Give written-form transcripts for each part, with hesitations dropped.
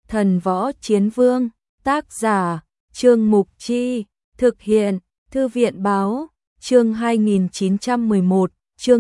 Thần Võ Chiến Vương, tác giả, Trương Mục Chi, thực hiện, Thư viện Báo, chương 2911, chương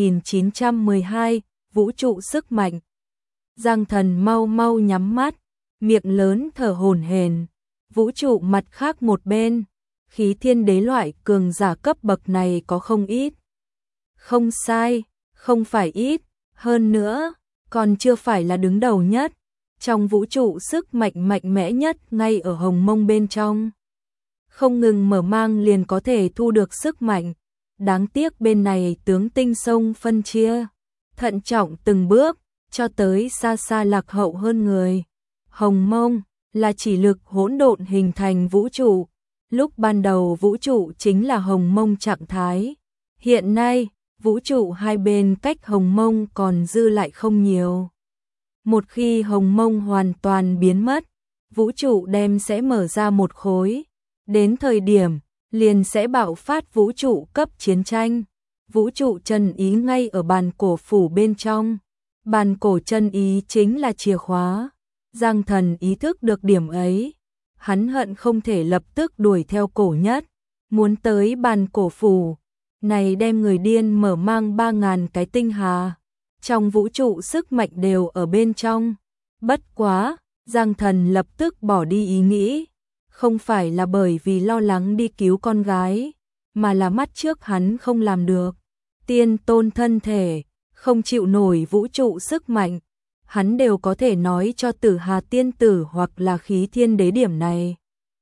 2912, vũ trụ sức mạnh. Giang Thần mau mau nhắm mắt, miệng lớn thở hổn hển. Vũ trụ mặt khác một bên, khí thiên đế loại cường giả cấp bậc này có không ít. Không sai, không phải ít, hơn nữa, còn chưa phải là đứng đầu nhất. Trong vũ trụ sức mạnh mạnh mẽ nhất ngay ở hồng mông bên trong. Không ngừng mở mang liền có thể thu được sức mạnh. Đáng tiếc bên này tướng tinh sông phân chia, thận trọng từng bước, cho tới xa xa lạc hậu hơn người. Hồng mông là chỉ lực hỗn độn hình thành vũ trụ. Lúc ban đầu vũ trụ chính là hồng mông trạng thái. Hiện nay, vũ trụ hai bên cách hồng mông còn dư lại không nhiều. Một khi hồng mông hoàn toàn biến mất, vũ trụ đem sẽ mở ra một khối. Đến thời điểm, liền sẽ bạo phát vũ trụ cấp chiến tranh. Vũ trụ chân ý ngay ở bàn cổ phủ bên trong. Bàn cổ chân ý chính là chìa khóa. Giang Thần ý thức được điểm ấy. Hắn hận không thể lập tức đuổi theo cổ nhất. Muốn tới bàn cổ phủ. Này đem người điên mở mang 3.000 cái tinh hà. Trong vũ trụ sức mạnh đều ở bên trong. Bất quá, Giang Thần lập tức bỏ đi ý nghĩ. Không phải là bởi vì lo lắng đi cứu con gái, mà là mắt trước hắn không làm được. Tiên tôn thân thể, không chịu nổi vũ trụ sức mạnh. Hắn đều có thể nói cho Tử Hà tiên tử hoặc là Khí Thiên Đế điểm này.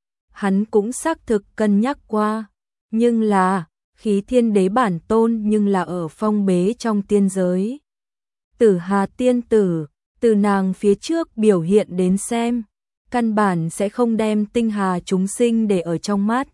Hắn cũng xác thực cân nhắc qua. Nhưng là, Khí Thiên Đế bản tôn nhưng là ở phong bế trong tiên giới. Tử Hà tiên tử, từ nàng phía trước biểu hiện đến xem, căn bản sẽ không đem tinh hà chúng sinh để ở trong mắt.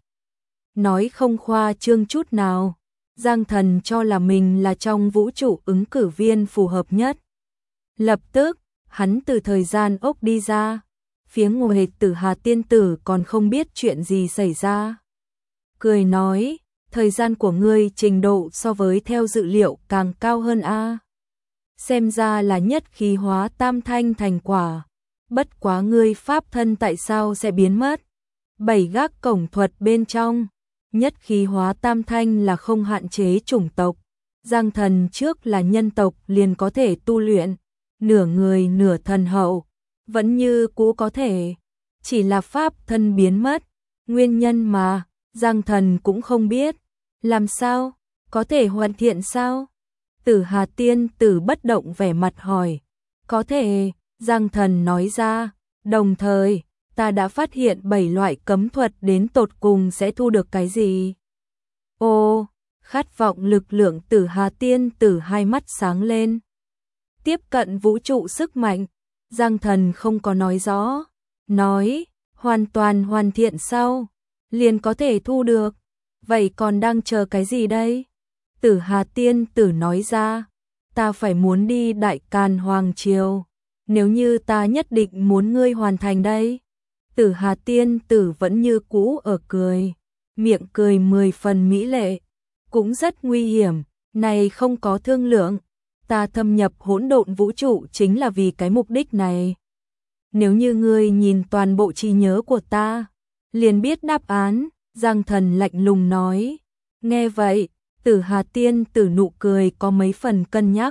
Nói không khoa trương chút nào, Giang Thần cho là mình là trong vũ trụ ứng cử viên phù hợp nhất. Lập tức, hắn từ thời gian ốc đi ra, phía ngoài Tử Hà tiên tử còn không biết chuyện gì xảy ra. Cười nói, thời gian của ngươi trình độ so với theo dự liệu càng cao hơn a. Xem ra là nhất khí hóa tam thanh thành quả. Bất quá ngươi pháp thân tại sao sẽ biến mất? 7 gác cổng thuật bên trong, nhất khí hóa tam thanh là không hạn chế chủng tộc. Giang Thần trước là nhân tộc liền có thể tu luyện, nửa người nửa thần hậu, vẫn như cũ có thể. Chỉ là pháp thân biến mất, nguyên nhân mà, Giang Thần cũng không biết. Làm sao? Có thể hoàn thiện sao? Tử Hà tiên tử bất động vẻ mặt hỏi. Có thể, Giang Thần nói ra, đồng thời, ta đã phát hiện 7 loại cấm thuật đến tột cùng sẽ thu được cái gì. Ô, khát vọng lực lượng Tử Hà tiên tử hai mắt sáng lên. Tiếp cận vũ trụ sức mạnh, Giang Thần không có nói rõ, nói, hoàn toàn hoàn thiện sau, liền có thể thu được. Vậy còn đang chờ cái gì đây? Tử Hà tiên tử nói ra, ta phải muốn đi Đại Càn Hoàng Triều. Nếu như ta nhất định muốn ngươi hoàn thành đây. Tử Hà tiên tử vẫn như cũ ở cười, miệng cười 10 phần mỹ lệ, cũng rất nguy hiểm, này không có thương lượng, ta thâm nhập hỗn độn vũ trụ chính là vì cái mục đích này. Nếu như ngươi nhìn toàn bộ trí nhớ của ta, liền biết đáp án, Giang Thần lạnh lùng nói. Nghe vậy, Tử Hà tiên tử nụ cười có mấy phần cân nhắc.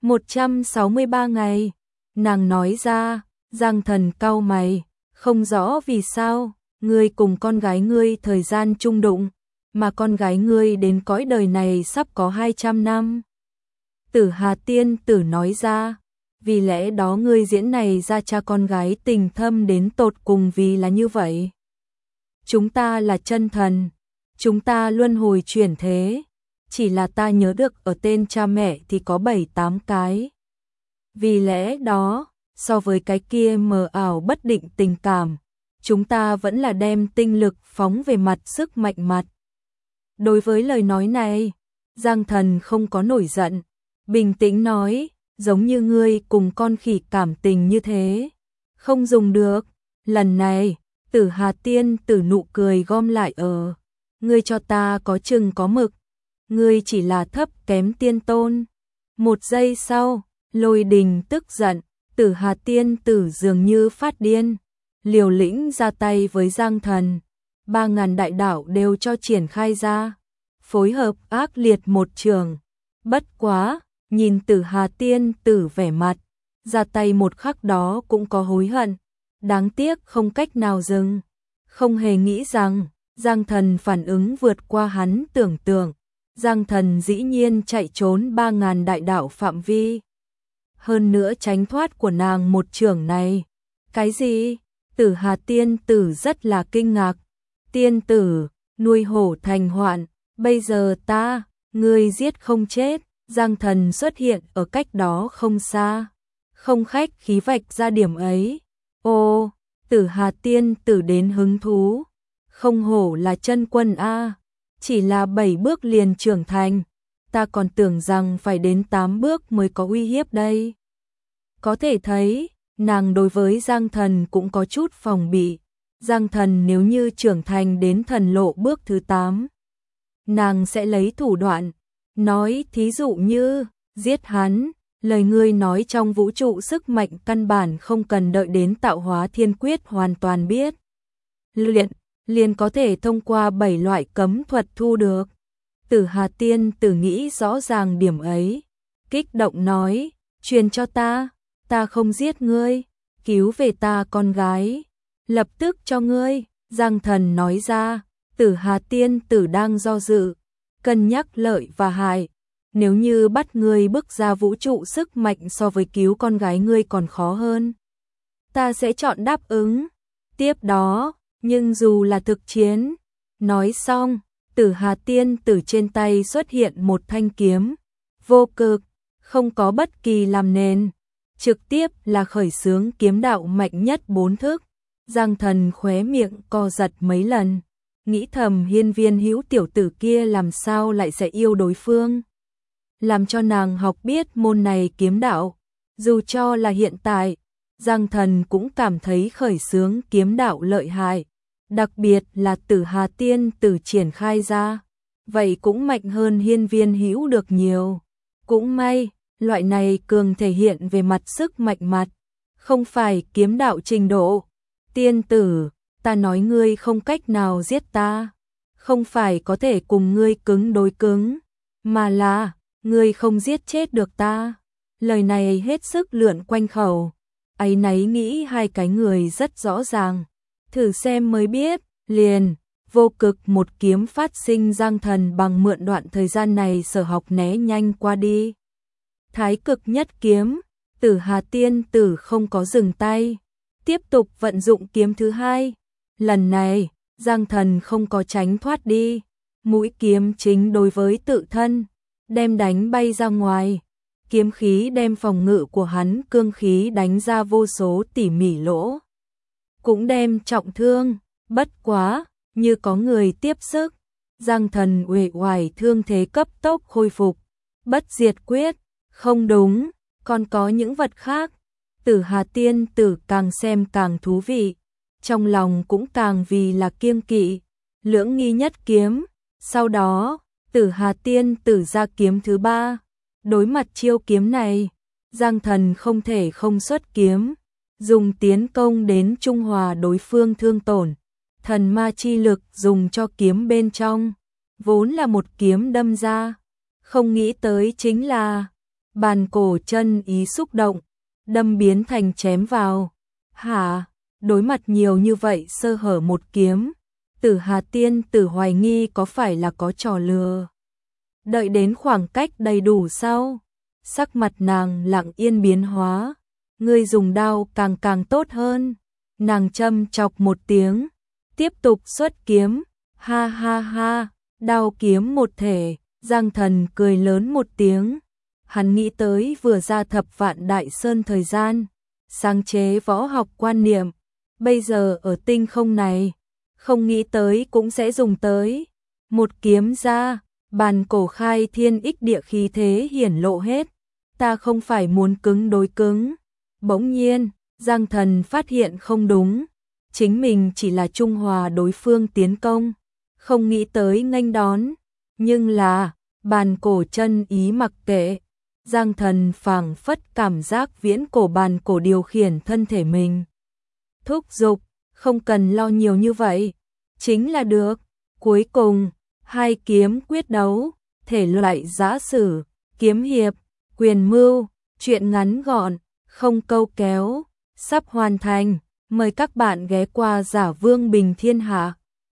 163 ngày. Nàng nói ra, Giang Thần cau mày, không rõ vì sao, ngươi cùng con gái ngươi thời gian chung đụng, mà con gái ngươi đến cõi đời này sắp có 200 năm. Tử Hà tiên tử nói ra, vì lẽ đó ngươi diễn này ra cha con gái tình thâm đến tột cùng vì là như vậy. Chúng ta là chân thần, chúng ta luân hồi chuyển thế, chỉ là ta nhớ được ở tên cha mẹ thì có 7-8 cái. Vì lẽ đó, so với cái kia mờ ảo bất định tình cảm, chúng ta vẫn là đem tinh lực phóng về mặt sức mạnh mặt. Đối với lời nói này, Giang Thần không có nổi giận, bình tĩnh nói, giống như ngươi cùng con khỉ cảm tình như thế. Không dùng được, lần này, Tử Hà tiên tử nụ cười gom lại ở. Ngươi cho ta có chừng có mực, ngươi chỉ là thấp kém tiên tôn. Một giây sau, Lôi Đình tức giận, Tử Hà tiên tử dường như phát điên, liều lĩnh ra tay với Giang Thần, 3000 đại đạo đều cho triển khai ra, phối hợp ác liệt một trường. Bất quá, nhìn Tử Hà tiên tử vẻ mặt, ra tay một khắc đó cũng có hối hận, đáng tiếc không cách nào dừng, không hề nghĩ rằng Giang Thần phản ứng vượt qua hắn tưởng tượng. Giang Thần dĩ nhiên chạy trốn 3000 đại đạo phạm vi, hơn nữa tránh thoát của nàng một chưởng này. Cái gì? Tử Hà tiên tử rất là kinh ngạc. Tiên tử, nuôi hổ thành hoạn, bây giờ ngươi giết không chết. Giang Thần xuất hiện ở cách đó không xa, không khách khí vạch ra điểm ấy. Ô, Tử Hà tiên tử đến hứng thú, không hổ là chân quân a, chỉ là 7 bước liền trưởng thành, ta còn tưởng rằng phải đến 8 bước mới có uy hiếp đây. Có thể thấy, nàng đối với Giang Thần cũng có chút phòng bị. Giang Thần nếu như trưởng thành đến thần lộ bước thứ 8, nàng sẽ lấy thủ đoạn, nói thí dụ như, giết hắn, lời ngươi nói trong vũ trụ sức mạnh căn bản không cần đợi đến tạo hóa thiên quyết hoàn toàn biết. Luyện, liền có thể thông qua 7 loại cấm thuật thu được. Tử Hà tiên tử nghĩ rõ ràng điểm ấy, kích động nói, truyền cho ta không giết ngươi, cứu về ta con gái, lập tức cho ngươi. Giang Thần nói ra. Tử Hà tiên tử đang do dự, cân nhắc lợi và hại, nếu như bắt ngươi bước ra vũ trụ sức mạnh so với cứu con gái ngươi còn khó hơn, ta sẽ chọn đáp ứng. Tiếp đó, nhưng dù là thực chiến. Nói xong, Tử Hà tiên tử trên tay xuất hiện một thanh kiếm, vô cực, không có bất kỳ làm nền, trực tiếp là khởi xướng kiếm đạo mạnh nhất 4 thức. Giang Thần khóe miệng co giật mấy lần, nghĩ thầm Hiên Viên Hữu tiểu tử kia làm sao lại sẽ yêu đối phương, làm cho nàng học biết môn này kiếm đạo. Dù cho là hiện tại, Giang Thần cũng cảm thấy khởi xướng kiếm đạo lợi hại, đặc biệt là Tử Hà tiên tử triển khai ra, vậy cũng mạnh hơn Hiên Viên Hữu được nhiều. Cũng may, loại này cường thể hiện về mặt sức mạnh mặt, không phải kiếm đạo trình độ. Tiên tử, ta nói ngươi không cách nào giết ta, không phải có thể cùng ngươi cứng đối cứng, mà là ngươi không giết chết được ta. Lời này hết sức lượn quanh khẩu, áy náy nghĩ hai cái người rất rõ ràng, thử xem mới biết. Liền, vô cực một kiếm phát sinh. Giang Thần bằng mượn đoạn thời gian này sở học né nhanh qua đi. Thái cực nhất kiếm, Tử Hà tiên tử không có dừng tay, tiếp tục vận dụng kiếm thứ hai. Lần này, Giang Thần không có tránh thoát đi, mũi kiếm chính đối với tự thân, đem đánh bay ra ngoài. Kiếm khí đem phòng ngự của hắn cương khí đánh ra vô số tỉ mỉ lỗ, cũng đem trọng thương. Bất quá, như có người tiếp sức, Giang Thần uể oải thương thế cấp tốc khôi phục. Bất diệt quyết, không đúng, còn có những vật khác. Tử Hà tiên tử càng xem càng thú vị, trong lòng cũng càng vì là kiêng kỵ. Lưỡng nghi nhất kiếm, sau đó, Tử Hà tiên tử ra kiếm thứ 3. Đối mặt chiêu kiếm này, Giang Thần không thể không xuất kiếm, dùng tiến công đến trung hòa đối phương thương tổn. Thần ma chi lực dùng cho kiếm bên trong, vốn là một kiếm đâm ra, không nghĩ tới chính là bàn cổ chân ý xúc động, đâm biến thành chém vào. Hả? Đối mặt nhiều như vậy sơ hở một kiếm, Tử Hà tiên tử hoài nghi có phải là có trò lừa. Đợi đến khoảng cách đầy đủ sau, sắc mặt nàng lặng yên biến hóa, ngươi dùng đao càng tốt hơn. Nàng châm chọc một tiếng, tiếp tục xuất kiếm, ha ha ha, đao kiếm một thể. Giang Thần cười lớn một tiếng, hắn nghĩ tới vừa ra Thập Vạn Đại Sơn thời gian, sáng chế võ học quan niệm, bây giờ ở tinh không này, không nghĩ tới cũng sẽ dùng tới. Một kiếm ra, bàn cổ khai thiên ích địa khí thế hiển lộ hết, ta không phải muốn cứng đối cứng. Bỗng nhiên, Giang Thần phát hiện không đúng, chính mình chỉ là trung hòa đối phương tiến công, không nghĩ tới nghênh đón, nhưng là bàn cổ chân ý mặc kệ. Giang Thần phảng phất cảm giác viễn cổ bàn cổ điều khiển thân thể mình. Thúc giục, không cần lo nhiều như vậy, chính là được. Cuối cùng, hai kiếm quyết đấu, thể loại giã sử, kiếm hiệp, quyền mưu, truyện ngắn gọn, không câu kéo, sắp hoàn thành. Mời các bạn ghé qua Giả Vương Bình Thiên Hạ.